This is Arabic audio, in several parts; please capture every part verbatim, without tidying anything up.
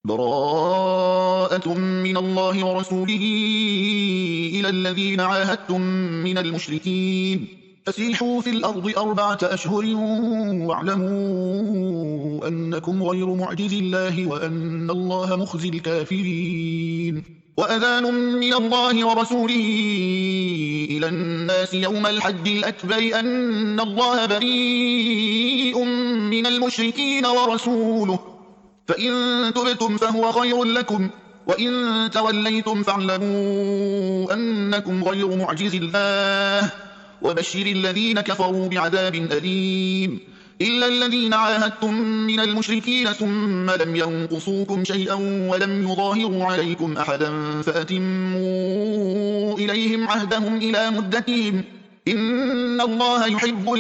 براءة من الله ورسوله إلى الذين عاهدتم من المشركين فسيحوا في الأرض أربعة أشهر واعلموا أنكم غير معجز الله وأن الله مخزي الكافرين وأذان من الله ورسوله إلى الناس يوم الحج الأكبر أن الله بريء من المشركين ورسوله فإن تبتم فهو خير لكم وإن توليتم فاعلموا أنكم غير معجز الله وبشر الذين كفروا بعذاب أليم إلا الذين عاهدتم من المشركين ثم لم ينقصوكم شيئا ولم يظاهروا عليكم أحدا فأتموا إليهم عهدهم إلى مدتهم إن الله يحب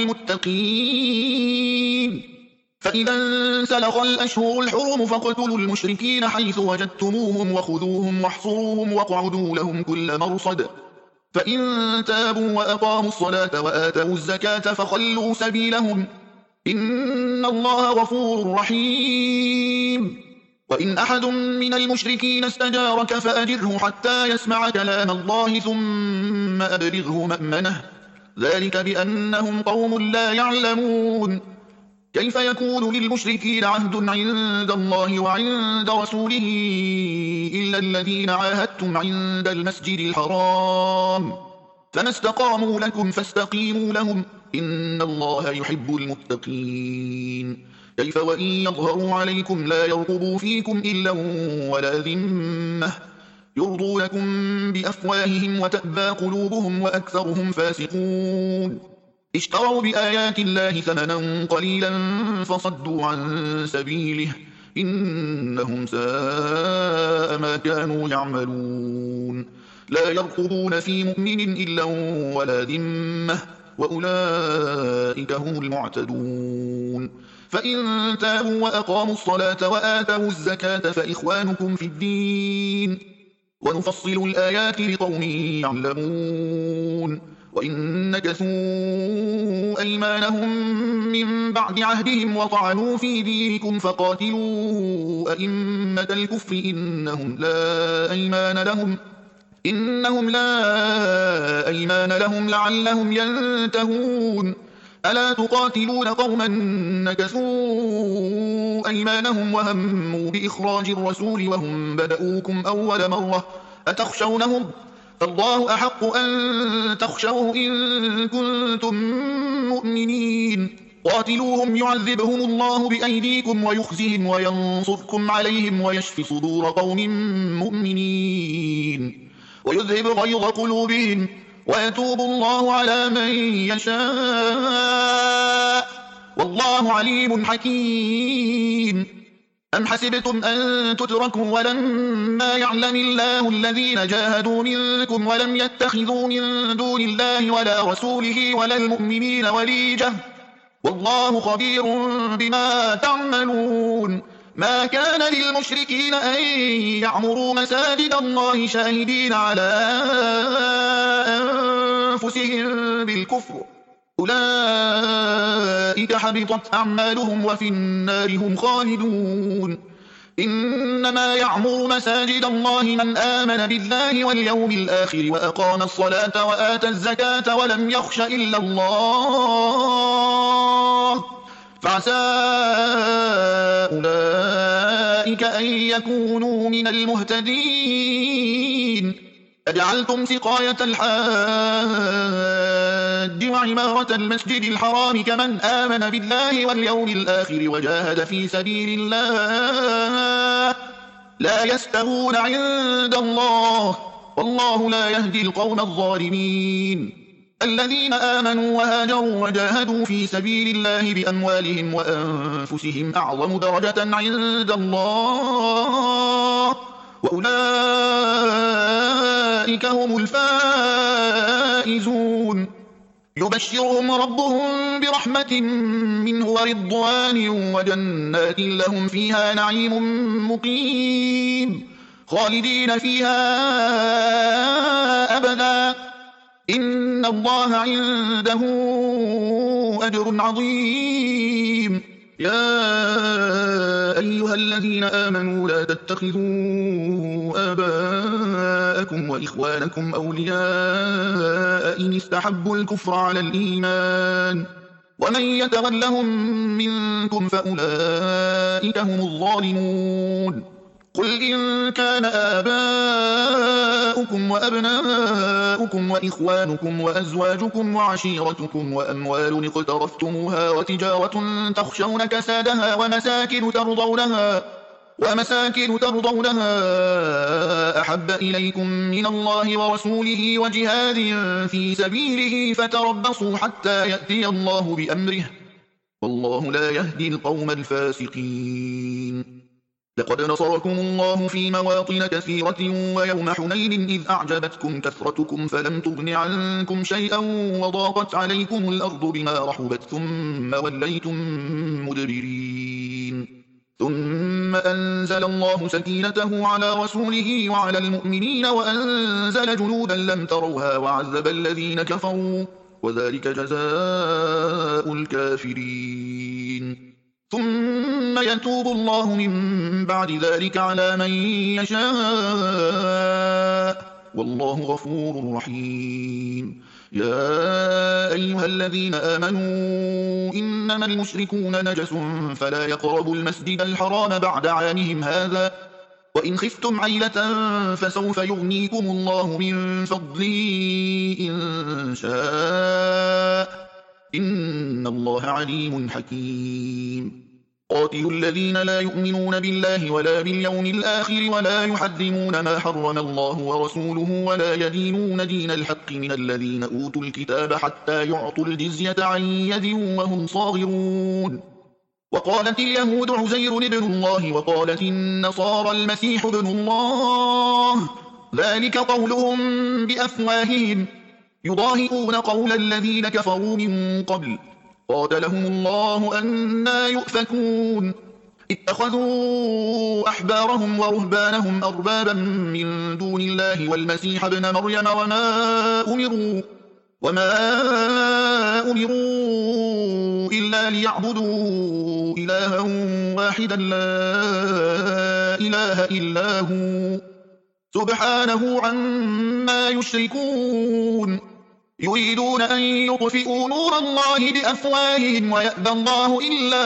المتقين فإذا انسلخ الأشهر الحرم فاقتلوا المشركين حيث وجدتموهم وخذوهم واحصروهم واقعدوا لهم كل مرصد فإن تابوا وأقاموا الصلاة وآتوا الزكاة فخلوا سبيلهم إن الله غفور رحيم وإن أحد من المشركين استجارك فأجره حتى يسمع كلام الله ثم أبلغه مأمنه ذلك بأنهم قوم لا يعلمون كيف يكون للمشركين عهد عند الله وعند رسوله إلا الذين عاهدتم عند المسجد الحرام فما استقاموا لكم فاستقيموا لهم إن الله يحب المتقين كيف وإن يظهروا عليكم لا يرقبوا فيكم إلا ولا ذمة يرضونكم بأفواههم وتأبى قلوبهم وأكثرهم فاسقون اشتروا بآيات الله ثمنا قليلا فصدوا عن سبيله إنهم ساء ما كانوا يعملون لا يرقبون في مؤمن إلا ولا ذمة وأولئك هم المعتدون فإن تابوا وأقاموا الصلاة وآتوا الزكاة فإخوانكم في الدين ونفصل الآيات لقوم يعلمون وإن نكثوا أيمانهم من بعد عهدهم وطعنوا في دينكم فقاتلوا أئمة الكفر إنهم لا أيمان لهم إنهم لا أيمان لهم لعلهم ينتهون ألا تقاتلون قوما نكثوا أيمانهم وهموا بإخراج الرسول وهم بدؤوكم أول مرة أتخشونهم فالله أحق أن تخشوه إن كنتم مؤمنين قاتلوهم يعذبهم الله بأيديكم ويخزهم وينصركم عليهم ويشفي صدور قوم مؤمنين ويذهب غيظ قلوبهم ويتوب الله على من يشاء والله عليم حكيم أم حسبتم أن تتركوا ولما يعلم الله الذين جاهدوا منكم ولم يتخذوا من دون الله ولا رسوله ولا المؤمنين وليجة والله خبير بما تعملون ما كان للمشركين أن يعمروا مساجد الله شاهدين على أنفسهم بالكفر أولئك حبطت أعمالهم وفي النار هم خالدون إنما يعمر مساجد الله من آمن بالله واليوم الآخر وأقام الصلاة وآتى الزكاة ولم يخش إلا الله فعسى أولئك أن يكونوا من المهتدين أجعلتم سقاية الحاج وعمارة المسجد الحرام كمن آمن بالله واليوم الآخر وجاهد في سبيل الله لا يستوون عند الله والله لا يهدي القوم الظالمين الذين آمنوا وهاجروا وجاهدوا في سبيل الله بأموالهم وأنفسهم أعظم درجة عند الله وأولئك هم الفائزون يبشرهم ربهم برحمة منه ورضوان وجنات لهم فيها نعيم مقيم خالدين فيها أبدا إن الله عنده أجر عظيم يا أيها الذين آمنوا لا تتخذوا آباءكم وإخوانكم أولياء إن استحبوا الكفر على الإيمان ومن يتولهم منكم فأولئك هم الظالمون. قل إن كان آباؤكم وأبناؤكم وإخوانكم وأزواجكم وعشيرتكم وأموال اقترفتموها وتجارة تخشون كسادها ومساكن ترضونها ومساكن ترضونها أحب إليكم من الله ورسوله وجهاد في سبيله فتربصوا حتى يأتي الله بأمره والله لا يهدي القوم الفاسقين. لقد نصركم الله في مواطن كثيرة ويوم حنين إذ أعجبتكم كثرتكم فلم تغن عنكم شيئا وضاقت عليكم الأرض بما رحبت ثم وليتم مدبرين. ثم أنزل الله سكينته على رسوله وعلى المؤمنين وأنزل جنودا لم تروها وعذب الذين كفروا وذلك جزاء الكافرين. ثم يتوب الله من بعد ذلك على من يشاء والله غفور رحيم. يا أيها الذين آمنوا إنما المشركون نجس فلا يقربوا المسجد الحرام بعد عامهم هذا وإن خفتم عيلة فسوف يغنيكم الله من فضله إن شاء إن الله عليم حكيم. قاتلوا الذين لا يؤمنون بالله ولا باليوم الآخر ولا يحرمون ما حرم الله ورسوله ولا يدينون دين الحق من الذين أوتوا الكتاب حتى يعطوا الجزية عن يد وهم صاغرون. وقالت اليهود عزير ابن الله وقالت النصارى المسيح ابن الله ذلك قولهم بأفواههم يضاهئون قول الذين كفروا من قبل قاتلهم الله أنى يؤفكون. اتخذوا أحبارهم ورهبانهم أربابا من دون الله والمسيح ابن مريم وما أمروا وما أمروا إلا ليعبدوا إلها واحدا لا إله إلا هو سبحانه عما يشركون. يريدون أن يطفئوا نور الله بأفواههم ويأبى الله إلا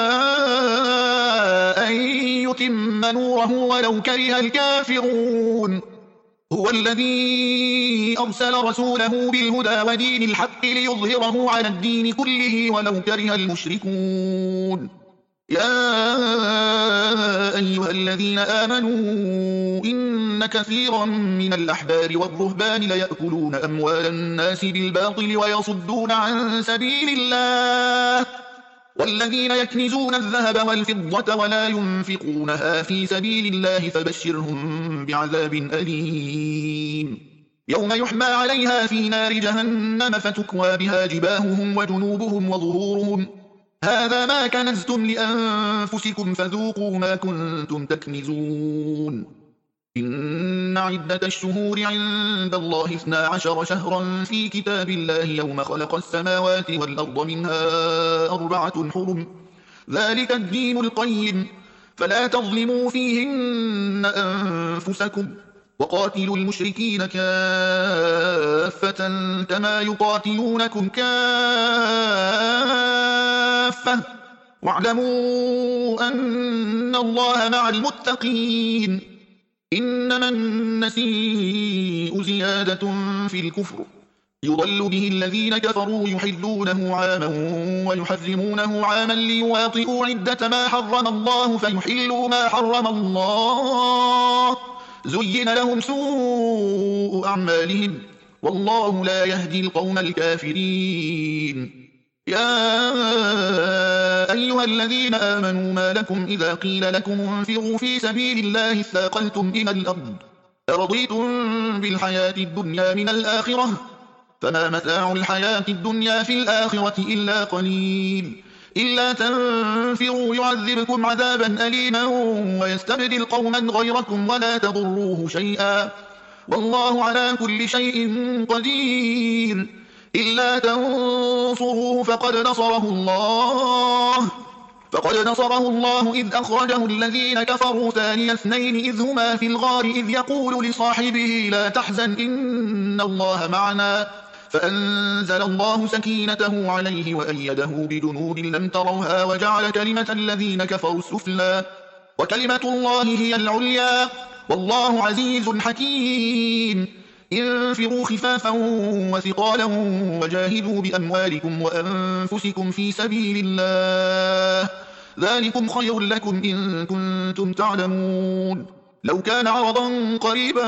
أن يتم نوره ولو كره الكافرون. هو الذي أرسل رسوله بالهدى ودين الحق ليظهره على الدين كله ولو كره المشركون. يا أيها الذين آمنوا إن كثيرا من الأحبار والرهبان ليأكلون أموال الناس بالباطل ويصدون عن سبيل الله والذين يكنزون الذهب والفضة ولا ينفقونها في سبيل الله فبشرهم بعذاب أليم. يوم يحمى عليها في نار جهنم فتكوى بها جباههم وجنوبهم وظهورهم هذا ما كنزتم لأنفسكم فذوقوا ما كنتم تكنزون. إن عدة الشهور عند الله اثنا عشر شهرا في كتاب الله يوم خلق السماوات والأرض منها أربعة حرم ذلك الدين القيم فلا تظلموا فيهن أنفسكم وقاتلوا المشركين كافة كما يقاتلونكم كافة واعلموا أن الله مع المتقين. إنما النسيء زيادة في الكفر يضل به الذين كفروا يحلونه عاما ويحرمونه عاما ليواطئوا عدة ما حرم الله فيحلوا ما حرم الله زين لهم سوء أعمالهم والله لا يهدي القوم الكافرين. يا أيها الذين آمنوا ما لكم إذا قيل لكم انفروا في سبيل الله اثاقلتم إلى الأرض أرضيتم بالحياة الدنيا من الآخرة فما متاع الحياة الدنيا في الآخرة إلا قليل إلا تنفروا يعذبكم عذابا أليما ويستبدل قوما غيركم ولا تضروه شيئا والله على كل شيء قدير. إلا تنصروه فقد نصره الله فقد نصره الله إذ أخرجه الذين كفروا ثاني اثنين إذ هما في الغار إذ يقول لصاحبه لا تحزن إن الله معنا فأنزل الله سكينته عليه وأيده بجنود لم تروها وجعل كلمة الذين كفروا السفلى وكلمة الله هي العليا والله عزيز حكيم. انفروا خفافا وثقالا وجاهدوا بأموالكم وأنفسكم في سبيل الله ذلكم خير لكم إن كنتم تعلمون. لو كان عرضا قريبا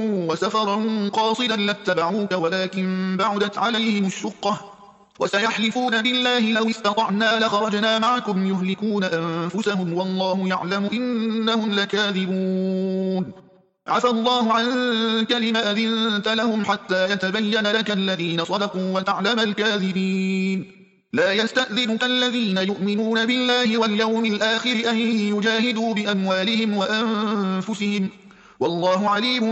وسفرا قاصدا لاتبعوك ولكن بعدت عليهم الشقة وسيحلفون بالله لو استطعنا لخرجنا معكم يهلكون أنفسهم والله يعلم إنهم لكاذبون. عفى الله عنك لما أذنت لهم حتى يتبين لك الذين صدقوا وتعلم الكاذبين. لا يستأذنك الذين يؤمنون بالله واليوم الآخر أن يجاهدوا بأموالهم وأنفسهم والله عليم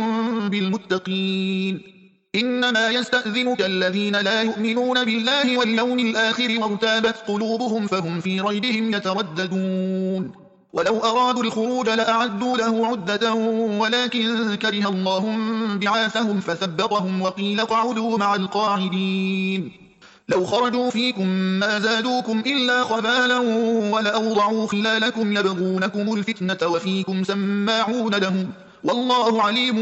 بالمتقين. إنما يستأذنك الذين لا يؤمنون بالله واليوم الآخر وارتابت قلوبهم فهم في ريبهم يترددون. ولو أرادوا الخروج لأعدوا له عدة ولكن كره الله بعاثهم فثبطهم وقيل اقعدوا مع القاعدين. لو خرجوا فيكم ما زادوكم إلا خبالا ولأوضعوا خلالكم يبغونكم الفتنة وفيكم سماعون لهم والله عليم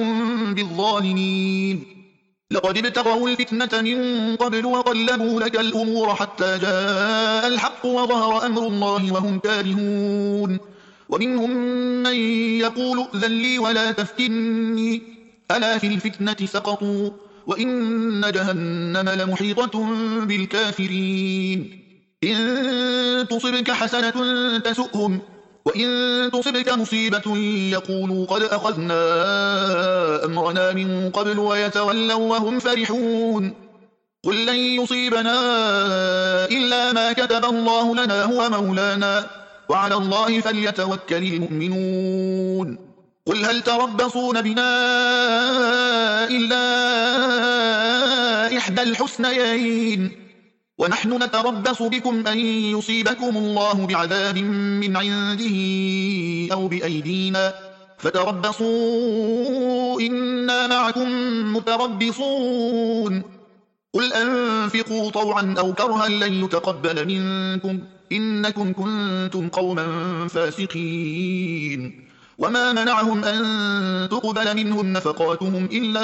بالظالمين. لقد ابتغوا الفتنة من قبل وقلبوا لك الأمور حتى جاء الحق وظهر أمر الله وهم كارهون. ومنهم من يقول ائذن لي ولا تفتني ألا في الفتنة سقطوا وإن جهنم لمحيطة بالكافرين. إن تصبك حسنة تسؤهم وإن تصبك مصيبة يقولوا قد أخذنا أمرنا من قبل ويتولوا وهم فرحون. قل لن يصيبنا إلا ما كتب الله لنا هو مولانا وعلى الله فليتوكل المؤمنون. قل هل تربصون بنا إلا إحدى الحسنيين ونحن نتربص بكم أن يصيبكم الله بعذاب من عنده أو بأيدينا فتربصوا إنا معكم متربصون. قل أنفقوا طوعا أو كرها لن يتقبل منكم إنكم كنتم قوما فاسقين. وما منعهم أن تقبل منهم نفقاتهم إلا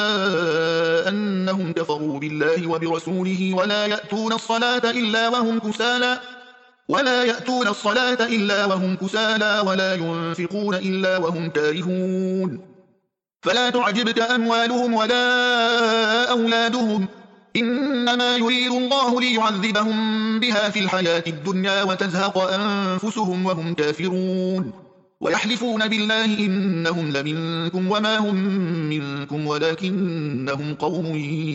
أنهم كفروا بالله وبرسوله ولا يأتون الصلاة إلا وهم كسالى ولا يأتون الصلاة إلا وهم كسالى ولا ينفقون إلا وهم كارهون. فلا تعجبك أموالهم ولا أولادهم إنما يريد الله ليعذبهم بها في الحياة الدنيا وتزهق أنفسهم وهم كافرون. ويحلفون بالله إنهم لمنكم وما هم منكم ولكنهم قوم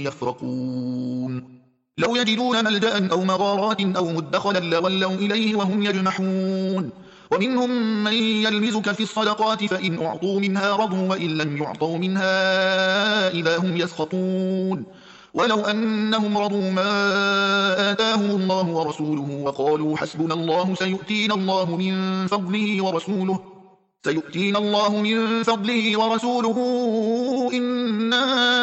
يفرقون. لو يجدون ملجأ أو مغارات أو مدخلا لولوا إليه وهم يجمحون. ومنهم من يلمزك في الصدقات فإن أعطوا منها رضوا وإن لم يعطوا منها إذا هم يسخطون. ولو أنهم رضوا ما آتاهم الله ورسوله وقالوا حسبنا الله سيؤتينا الله من فضله ورسوله سيؤتينا الله من فضله ورسوله إنا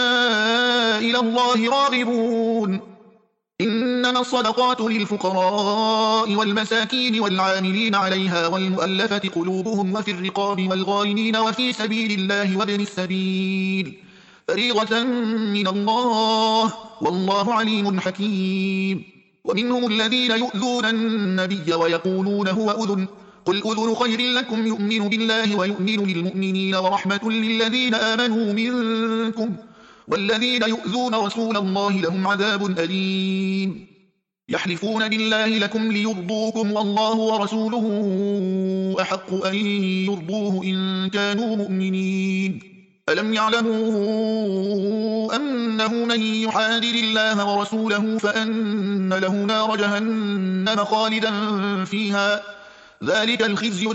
إلى الله راغبون. إنما الصدقات للفقراء والمساكين والعاملين عليها والمؤلفة قلوبهم وفي الرقاب والغارمين وفي سبيل الله وابن السبيل فريضة من الله والله عليم حكيم. ومنهم الذين يؤذون النبي ويقولون هو أذن قل أذن خير لكم يؤمن بالله ويؤمن للمؤمنين ورحمة للذين آمنوا منكم والذين يؤذون رسول الله لهم عذاب أليم. يحلفون بالله لكم ليرضوكم والله ورسوله أحق أن يرضوه إن كانوا مؤمنين. ألم يعلموا أنه من يحادد الله ورسوله فأن له نار جهنم خالدا فيها ذلك الخزي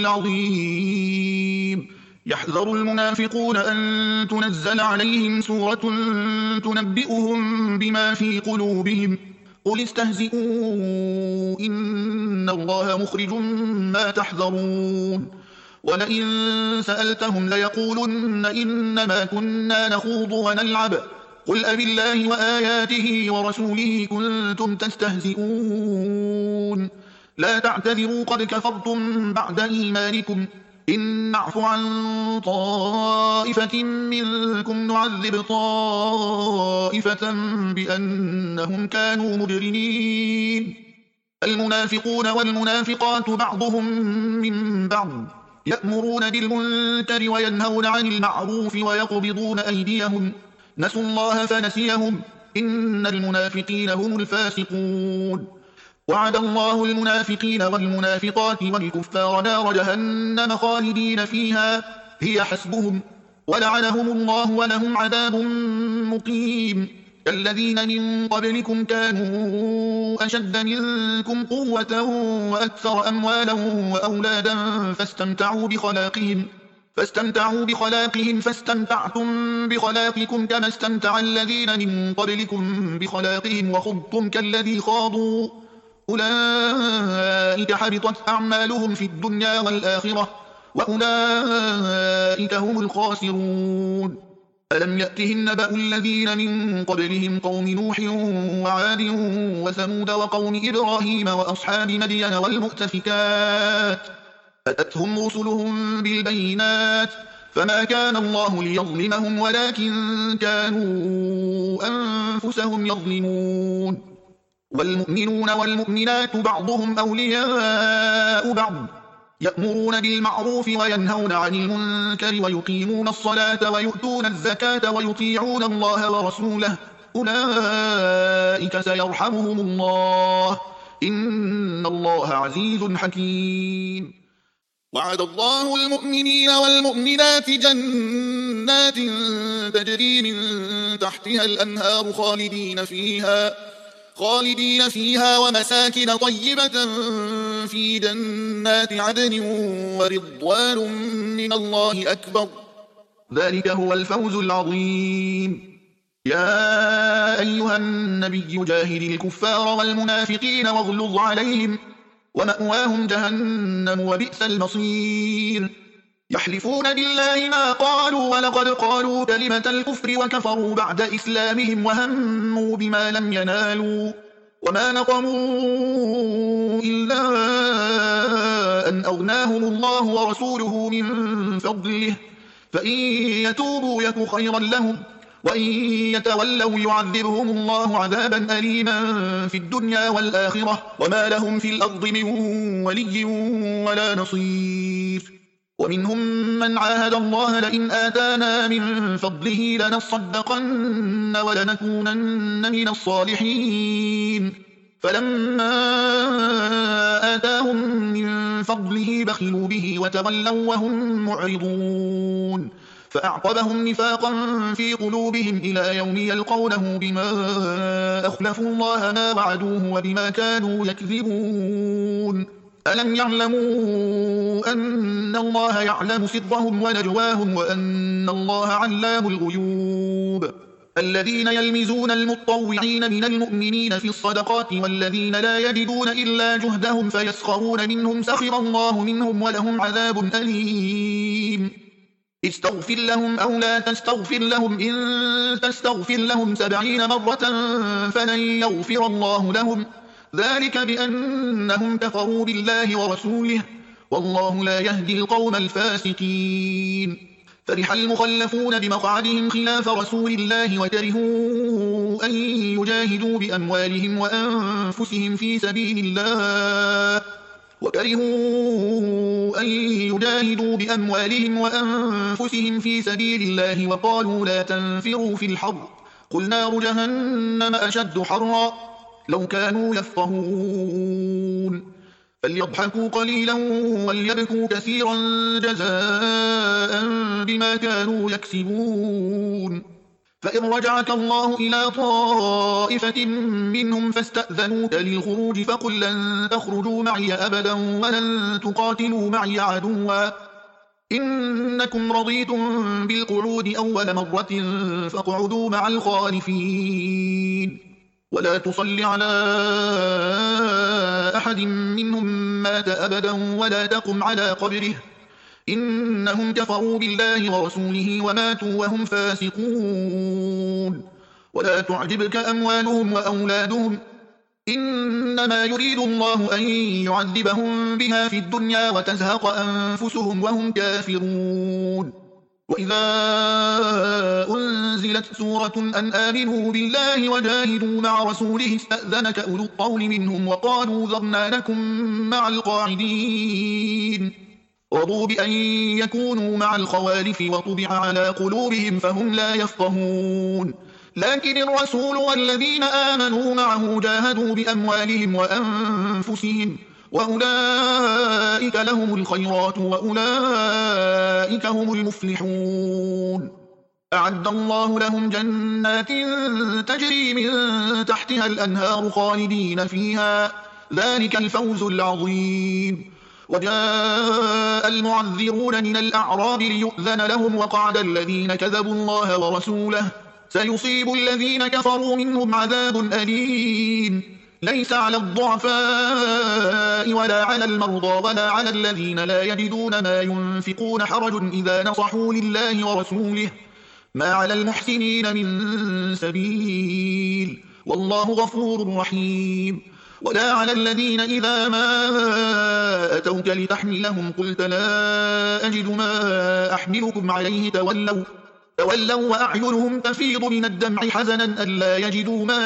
العظيم. يحذر المنافقون أن تنزل عليهم سورة تنبئهم بما في قلوبهم قل استهزئوا إن الله مخرج ما تحذرون ولئن سألتهم ليقولن إنما كنا نخوض ونلعب قل أبالله وآياته ورسوله كنتم تستهزئون لا تعتذروا قد كفرتم بعد إيمانكم إن نعف عن طائفة منكم نعذب طائفة بأنهم كانوا مجرمين المنافقون والمنافقات بعضهم من بعض يأمرون بالمنكر وينهون عن المعروف ويقبضون أيديهم نسوا الله فنسيهم إن المنافقين هم الفاسقون وعد الله المنافقين والمنافقات والكفار نار جهنم خالدين فيها هي حسبهم ولعنهم الله ولهم عذاب مقيم كالذين من قبلكم كانوا أشد منكم قوة وأكثر أموالا وأولادا فاستمتعوا بخلاقهم فاستمتعوا بخلاقهم فاستمتعتم بخلاقكم كما استمتع الذين من قبلكم بخلاقهم وخضتم كالذي خاضوا أولئك حبطت أعمالهم في الدنيا والآخرة وأولئك هم الخاسرون ألم يأتهم نبأ الذين من قبلهم قوم نوح وعاد وثمود وقوم إبراهيم وأصحاب مدين والمؤتفكات أتتهم رسلهم بالبينات فما كان الله ليظلمهم ولكن كانوا أنفسهم يظلمون والمؤمنون والمؤمنات بعضهم أولياء بعض يأمرون بالمعروف وينهون عن المنكر ويقيمون الصلاة ويؤتون الزكاة ويطيعون الله ورسوله أولئك سيرحمهم الله إن الله عزيز حكيم وعد الله المؤمنين والمؤمنات جنات تجري من تحتها الأنهار خالدين فيها خالدين فيها ومساكن طيبة في جنات عدن ورضوان من الله أكبر ذلك هو الفوز العظيم يا أيها النبي جاهد الكفار والمنافقين واغلظ عليهم ومأواهم جهنم وبئس المصير يحلفون بالله ما قالوا ولقد قالوا كلمة الكفر وكفروا بعد إسلامهم وهموا بما لم ينالوا وما نقموا إلا أن أغناهم الله ورسوله من فضله فإن يتوبوا يك خيرا لهم وإن يتولوا يعذبهم الله عذابا أليما في الدنيا والآخرة وما لهم في الأرض من ولي ولا نصير ومنهم من عاهد الله لئن آتانا من فضله لنصدقن ولنكونن من الصالحين فلما آتاهم من فضله بخلوا به وتولوا وهم معرضون فأعقبهم نفاقا في قلوبهم إلى يوم يلقونه بما أخلفوا الله ما وعدوه وبما كانوا يكذبون ألم يعلموا أن الله يعلم سرهم ونجواهم وأن الله علام الغيوب الذين يلمزون المطوعين من المؤمنين في الصدقات والذين لا يجدون إلا جهدهم فيسخرون منهم سخر الله منهم ولهم عذاب أليم استغفر لهم أو لا تستغفر لهم إن تستغفر لهم سبعين مرة فلن يغفر الله لهم ذلك بأنهم كفروا بالله ورسوله والله لا يهدي القوم الفاسقين فرح المخلفون بمقعدهم خلاف رسول الله وكرهوا أن يجاهدوا بأموالهم وأنفسهم في سبيل الله وكرهوا أن يجاهدوا بأموالهم وأنفسهم في سبيل الله وقالوا لا تنفروا في الحر قل نار جهنم أشد حرا لو كانوا يفقهون فليضحكوا قليلا وليبكوا كثيرا جزاء بما كانوا يكسبون فإن رجعك الله إلى طائفة منهم فاستأذنوك للخروج فقل لن تخرجوا معي أبدا ولن تقاتلوا معي عدوا إنكم رضيتم بالقعود أول مرة فاقعدوا مع الخالفين ولا تصل على أحد منهم مات أبدا ولا تقم على قبره إنهم كفروا بالله ورسوله وماتوا وهم فاسقون. ولا تعجبك أموالهم وأولادهم إنما يريد الله أن يعذبهم بها في الدنيا وتزهق أنفسهم وهم كافرون. وإذا أنزلت سورة أن آمنوا بالله وجاهدوا مع رسوله استأذنك أولو الطول منهم وقالوا ذرنا لكم مع القاعدين رضوا بأن يكونوا مع الخوالف وطبع على قلوبهم فهم لا يفقهون. لكن الرسول والذين آمنوا معه جاهدوا بأموالهم وأنفسهم وأولئك لهم الخيرات وأولئك هم المفلحون. أعد الله لهم جنات تجري من تحتها الأنهار خالدين فيها ذلك الفوز العظيم. وجاء المعذرون من الأعراب ليؤذن لهم وقعد الذين كذبوا الله ورسوله سيصيب الذين كفروا منهم عذاب أليم. ليس على الضعفاء ولا على المرضى ولا على الذين لا يجدون ما ينفقون حرج إذا نصحوا لله ورسوله ما على المحسنين من سبيل والله غفور رحيم. ولا على الذين إذا ما أتوك لتحملهم قلت لا أجد ما أحملكم عليه تولوا تولوا وأعينهم تفيض من الدمع حزنا ألا يجدوا ما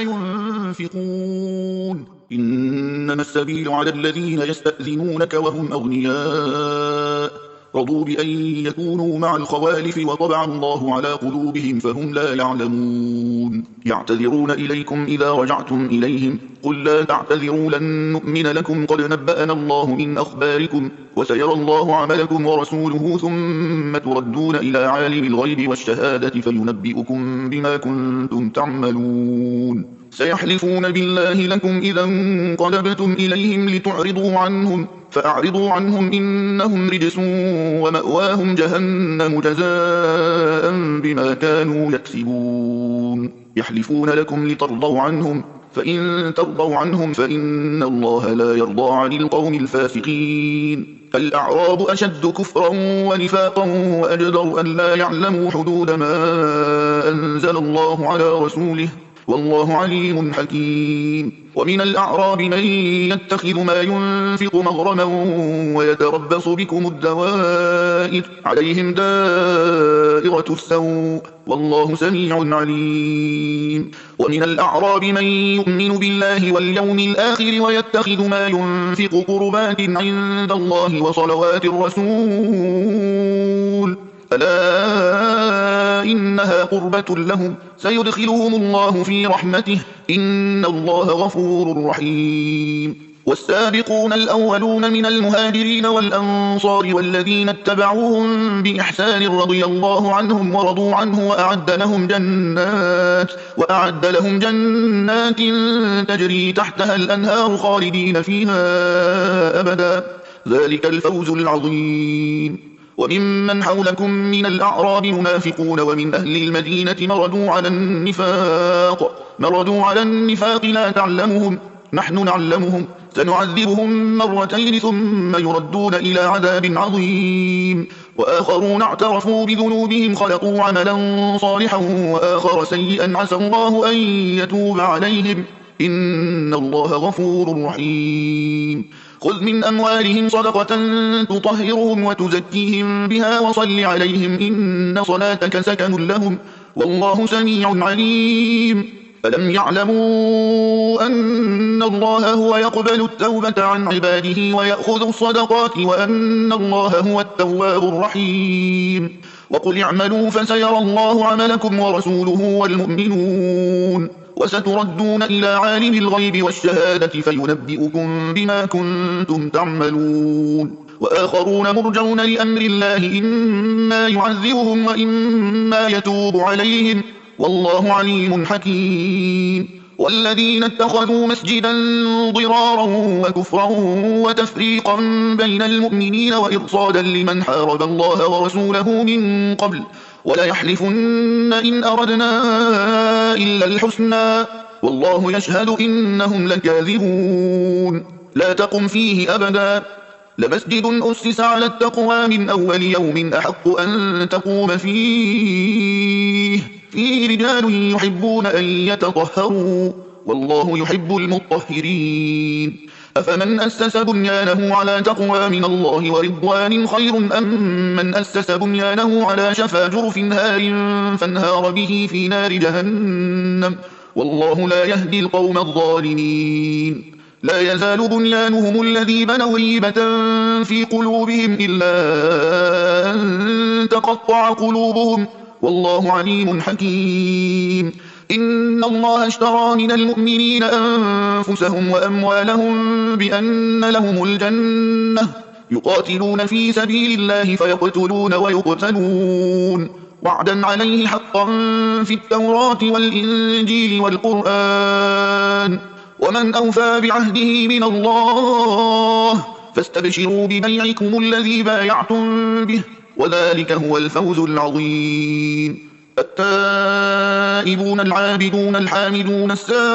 ينفقون. إنما السبيل على الذين يستأذنونك وهم أغنياء رضوا بأن يكونوا مع الخوالف وطبع الله على قلوبهم فهم لا يعلمون. يعتذرون إليكم إذا رجعتم إليهم قل لا تعتذروا لن نؤمن لكم قد نبأنا الله من أخباركم وسيرى الله عملكم ورسوله ثم تردون إلى عالم الغيب والشهادة فينبئكم بما كنتم تعملون. سيحلفون بالله لكم إذا انقلبتم إليهم لتعرضوا عنهم فأعرضوا عنهم إنهم رجس ومأواهم جهنم جزاء بما كانوا يكسبون. يحلفون لكم لترضوا عنهم فإن ترضوا عنهم فإن الله لا يرضى عن القوم الفاسقين. الأعراب أشد كفرا ونفاقا وأجدر أن لا يعلموا حدود ما أنزل الله على رسوله والله عليم حكيم. ومن الأعراب من يتخذ ما ينفق مغرما ويتربص بكم الدوائر عليهم دائرة السوء والله سميع عليم. ومن الأعراب من يؤمن بالله واليوم الآخر ويتخذ ما ينفق قربات عند الله وصلوات الرسول ألا إنها قربة لهم سيدخلهم الله في رحمته إن الله غفور رحيم. والسابقون الأولون من المهاجرين والأنصار والذين اتبعوهم بإحسان رضي الله عنهم ورضوا عنه وأعد لهم جنات وأعد لهم جنات تجري تحتها الأنهار خالدين فيها أبدا ذلك الفوز العظيم. وممن حولكم من الأعراب منافقون ومن أهل المدينة مردوا على النفاق مردوا على النفاق لا تعلمهم نحن نعلمهم سنعذبهم مرتين ثم يردون إلى عذاب عظيم. وآخرون اعترفوا بذنوبهم خلقوا عملا صالحا وآخر سيئا عسى الله أن يتوب عليهم إن الله غفور رحيم. خذ من أموالهم صدقة تطهرهم وتزكيهم بها وصل عليهم إن صلاتك سكن لهم والله سميع عليم. ألم يعلموا أن الله هو يقبل التوبة عن عباده ويأخذ الصدقات وأن الله هو التواب الرحيم. وقل اعملوا فسيرى الله عملكم ورسوله والمؤمنون وستردون إلى عالم الغيب والشهادة فينبئكم بما كنتم تعملون. وآخرون مرجون لأمر الله إما يعذبهم وإما يتوب عليهم والله عليم حكيم. والذين اتخذوا مسجدا ضرارا وكفرا وتفريقا بين المؤمنين وإرصادا لمن حارب الله ورسوله من قبل ولا يحلفن إن أردنا إلا الحسنى والله يشهد إنهم لكاذبون لا تقم فيه أبدا لمسجد أسس على التقوى من أول يوم أحق أن تقوم فيه فيه رجال يحبون أن يتطهروا والله يحب المطهرين أفمن أسس بنيانه على تقوى من الله ورضوان خير أم من أسس بنيانه على شفا جرف هار فانهار به في نار جهنم والله لا يهدي القوم الظالمين لا يزال بنيانهم الذي بنوا ريبة في قلوبهم إلا أن تقطع قلوبهم والله عليم حكيم إن الله اشترى من المؤمنين أنفسهم وأموالهم بأن لهم الجنة يقاتلون في سبيل الله فيقتلون ويقتلون وعدا عليه حقا في التوراة والإنجيل والقرآن ومن أوفى بعهده من الله فاستبشروا ببيعكم الذي بايعتم به وذلك هو الفوز العظيم التائبون العابدون الحامدون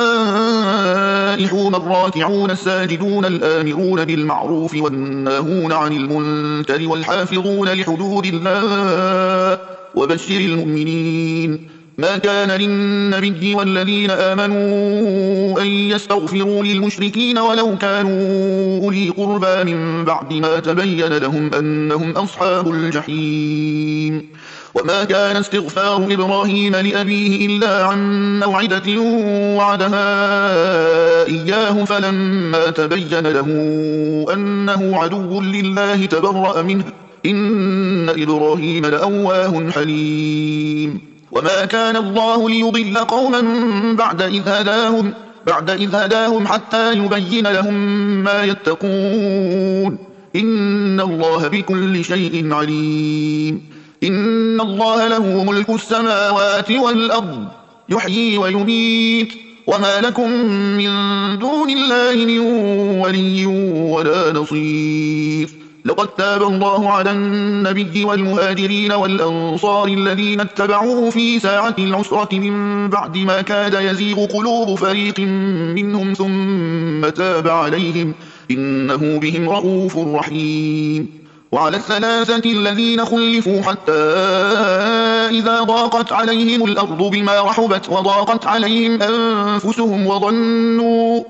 السائحون الراكعون الساجدون الآمرون بالمعروف والناهون عن المنكر والحافظون لحدود الله وبشر المؤمنين ما كان للنبي والذين آمنوا أن يستغفروا للمشركين ولو كانوا أولي قربى من بعد ما تبين لهم أنهم أصحاب الجحيم وما كان استغفار إبراهيم لأبيه إلا عن موعدة وعدها إياه فلما تبين له أنه عدو لله تبرأ منه إن إبراهيم لأواه حليم وما كان الله ليضل قوما بعد إذ هداهم بعد إذ هداهم حتى يبين لهم ما يتقون إن الله بكل شيء عليم إن الله له ملك السماوات والأرض يحيي ويميت وما لكم من دون الله من ولي ولا نصير لقد تاب الله على النبي والمهاجرين والأنصار الذين اتبعوه في ساعة العسرة من بعد ما كاد يزيغ قلوب فريق منهم ثم تاب عليهم إنه بهم رؤوف رحيم وعلى الثلاثة الذين خلفوا حتى إذا ضاقت عليهم الأرض بما رحبت وضاقت عليهم أنفسهم وظنوا,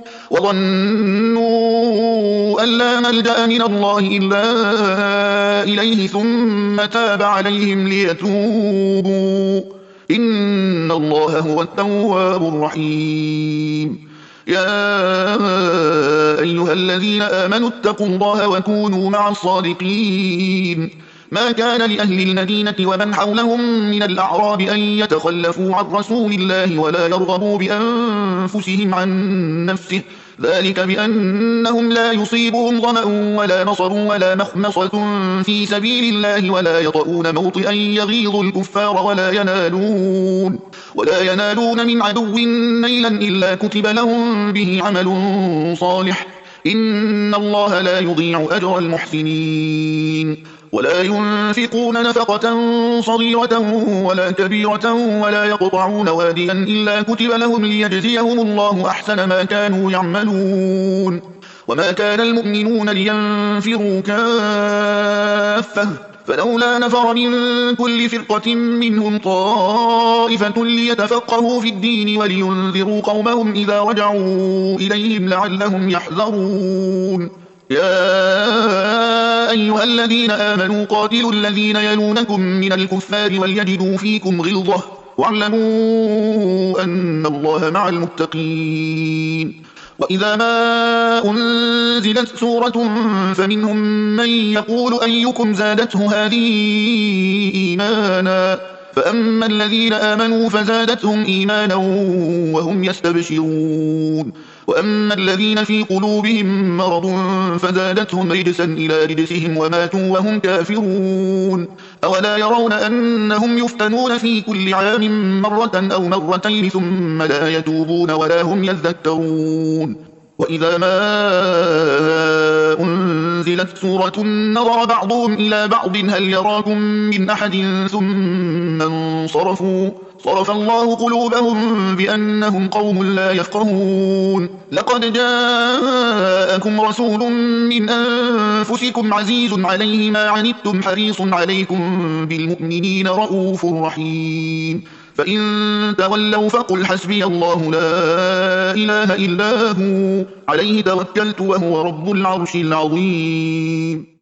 وظنوا أن لا ملجأ من الله إلا إليه ثم تاب عليهم ليتوبوا إن الله هو التواب الرحيم يا أيها الذين آمنوا اتقوا الله وكونوا مع الصادقين ما كان لأهل المدينة ومن حولهم من الأعراب أن يتخلفوا عن رسول الله ولا يرغبوا بأنفسهم عن نفسه ذلك بأنهم لا يصيبهم ظمأ ولا نصر ولا مخمصة في سبيل الله ولا يطؤون موطئا يغيظ الكفار ولا ينالون ولا ينالون من عدو نيلا إلا كتب لهم به عمل صالح إن الله لا يضيع أجر المحسنين ولا ينفقون نفقة صغيرة ولا كبيرة ولا يقطعون واديا إلا كتب لهم ليجزيهم الله أحسن ما كانوا يعملون وما كان المؤمنون لينفروا كافة فلولا نفر من كل فرقة منهم طائفة ليتفقهوا في الدين ولينذروا قومهم إذا رجعوا إليهم لعلهم يحذرون يا أيها الذين آمنوا قاتلوا الذين يلونكم من الكفار وليجدوا فيكم غلظة واعلموا أن الله مع المتقين وإذا ما أنزلت سورة فمنهم من يقول أيكم زادته هذه إيمانا فأما الذين آمنوا فزادتهم إيمانا وهم يستبشرون وأما الذين في قلوبهم مرض فزادتهم رجسا إلى رجسهم وماتوا وهم كافرون أولا يرون أنهم يفتنون في كل عام مرة أو مرتين ثم لا يتوبون ولا هم يذكرون وإذا ما أنزلت سورة نظر بعضهم إلى بعض هل يراكم من أحد ثم انصرفوا صرف الله قلوبهم بأنهم قوم لا يفقهون لقد جاءكم رسول من أنفسكم عزيز عليه ما عنتم حريص عليكم بالمؤمنين رؤوف رحيم فإن تولوا فقل حسبي الله لا إله إلا هو عليه توكلت وهو رب العرش العظيم